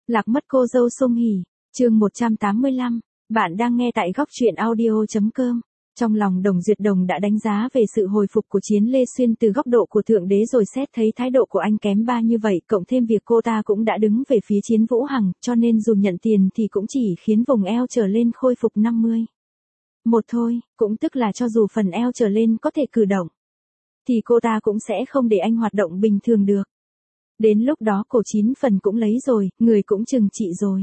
Lạc mất cô dâu Song Hỷ, chương 185, bạn đang nghe tại góc truyện audio.com. Trong lòng Đồng Duyệt Đồng đã đánh giá về sự hồi phục của Chiến Lê Xuyên từ góc độ của thượng đế rồi xét thấy thái độ của anh kém ba như vậy, cộng thêm việc cô ta cũng đã đứng về phía Chiến Vũ Hằng, cho nên dù nhận tiền thì cũng chỉ khiến vùng eo trở lên khôi phục 50. Một thôi, cũng tức là cho dù phần eo trở lên có thể cử động, thì cô ta cũng sẽ không để anh hoạt động bình thường được. Đến lúc đó cổ 9 phần cũng lấy rồi, người cũng trừng trị rồi.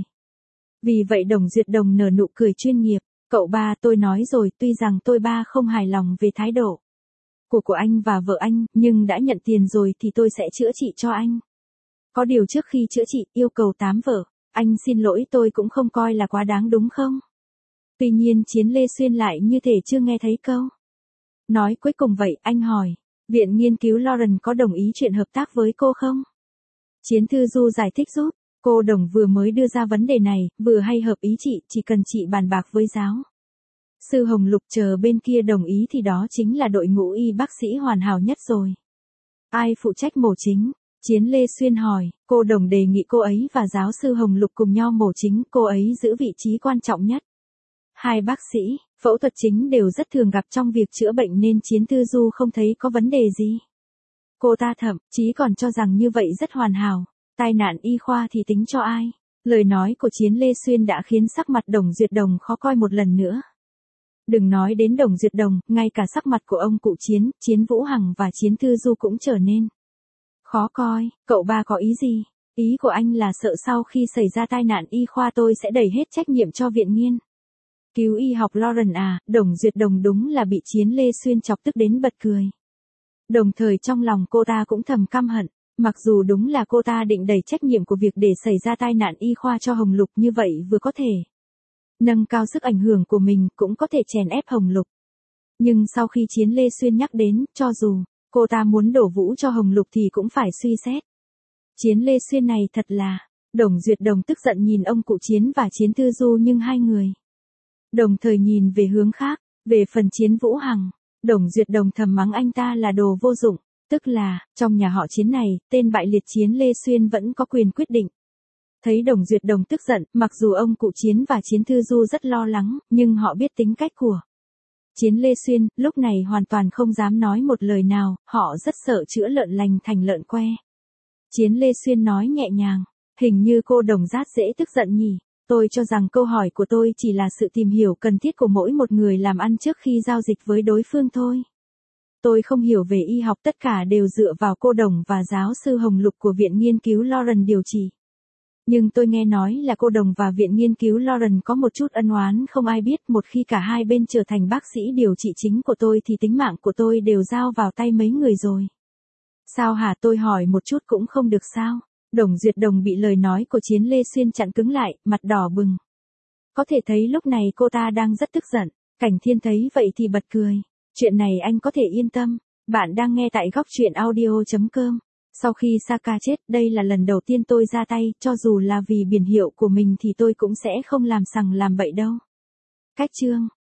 Vì vậy Đồng Duyệt Đồng nở nụ cười chuyên nghiệp. Cậu ba, tôi nói rồi, tuy rằng tôi ba không hài lòng về thái độ của anh và vợ anh, nhưng đã nhận tiền rồi thì tôi sẽ chữa trị cho anh. Có điều trước khi chữa trị, yêu cầu 8 vợ, anh xin lỗi tôi cũng không coi là quá đáng đúng không? Tuy nhiên Chiến Lê Xuyên lại như thể chưa nghe thấy câu nói cuối cùng vậy, anh hỏi, Viện Nghiên cứu Lauren có đồng ý chuyện hợp tác với cô không? Chiến Thư Du giải thích giúp, cô Đồng vừa mới đưa ra vấn đề này, vừa hay hợp ý chị, chỉ cần chị bàn bạc với giáo sư Hồng Lục chờ bên kia đồng ý thì đó chính là đội ngũ y bác sĩ hoàn hảo nhất rồi. Ai phụ trách mổ chính? Chiến Lê Xuyên hỏi, cô Đồng đề nghị cô ấy và giáo sư Hồng Lục cùng nhau mổ chính, cô ấy giữ vị trí quan trọng nhất. Hai bác sĩ, phẫu thuật chính đều rất thường gặp trong việc chữa bệnh nên Chiến Thư Du không thấy có vấn đề gì. Cô ta thậm chí còn cho rằng như vậy rất hoàn hảo. Tai nạn y khoa thì tính cho ai? Lời nói của Chiến Lê Xuyên đã khiến sắc mặt Đồng Duyệt Đồng khó coi một lần nữa. Đừng nói đến Đồng Duyệt Đồng, ngay cả sắc mặt của ông cụ Chiến, Chiến Vũ Hằng và Chiến Thư Du cũng trở nên khó coi. Cậu ba có ý gì? Ý của anh là sợ sau khi xảy ra tai nạn y khoa tôi sẽ đẩy hết trách nhiệm cho Viện Nghiên cứu y học Lauren à? Đồng Duyệt Đồng đúng là bị Chiến Lê Xuyên chọc tức đến bật cười. Đồng thời trong lòng cô ta cũng thầm căm hận. Mặc dù đúng là cô ta định đẩy trách nhiệm của việc để xảy ra tai nạn y khoa cho Hồng Lục, như vậy vừa có thể nâng cao sức ảnh hưởng của mình, cũng có thể chèn ép Hồng Lục. Nhưng sau khi Chiến Lê Xuyên nhắc đến, cho dù cô ta muốn đổ vũ cho Hồng Lục thì cũng phải suy xét. Chiến Lê Xuyên này thật là... Đồng Duyệt Đồng tức giận nhìn ông cụ Chiến và Chiến Thư Du, nhưng hai người đồng thời nhìn về hướng khác. Về phần Chiến Vũ Hằng, Đồng Duyệt Đồng thầm mắng anh ta là đồ vô dụng. Tức là, trong nhà họ Chiến này, tên bại liệt Chiến Lê Xuyên vẫn có quyền quyết định. Thấy Đồng Duyệt Đồng tức giận, mặc dù ông cụ Chiến và Chiến Thư Du rất lo lắng, nhưng họ biết tính cách của Chiến Lê Xuyên, lúc này hoàn toàn không dám nói một lời nào, họ rất sợ chữa lợn lành thành lợn que. Chiến Lê Xuyên nói nhẹ nhàng, hình như cô Đồng Dát dễ tức giận nhỉ. Tôi cho rằng câu hỏi của tôi chỉ là sự tìm hiểu cần thiết của mỗi một người làm ăn trước khi giao dịch với đối phương thôi. Tôi không hiểu về y học, tất cả đều dựa vào cô Đồng và giáo sư Hồng Lục của Viện Nghiên cứu Lauren điều trị. Nhưng tôi nghe nói là cô Đồng và Viện Nghiên cứu Lauren có một chút ân oán không ai biết, một khi cả hai bên trở thành bác sĩ điều trị chính của tôi thì tính mạng của tôi đều giao vào tay mấy người rồi. Sao hả? Tôi hỏi một chút cũng không được sao? Đồng Duyệt Đồng bị lời nói của Chiến Lê Xuyên chặn cứng lại, mặt đỏ bừng. Có thể thấy lúc này cô ta đang rất tức giận. Cảnh Thiên thấy vậy thì bật cười. Chuyện này anh có thể yên tâm. Bạn đang nghe tại góc truyện audio.com. Sau khi Saka chết, đây là lần đầu tiên tôi ra tay, cho dù là vì biển hiệu của mình thì tôi cũng sẽ không làm sằng làm bậy đâu. Cách chương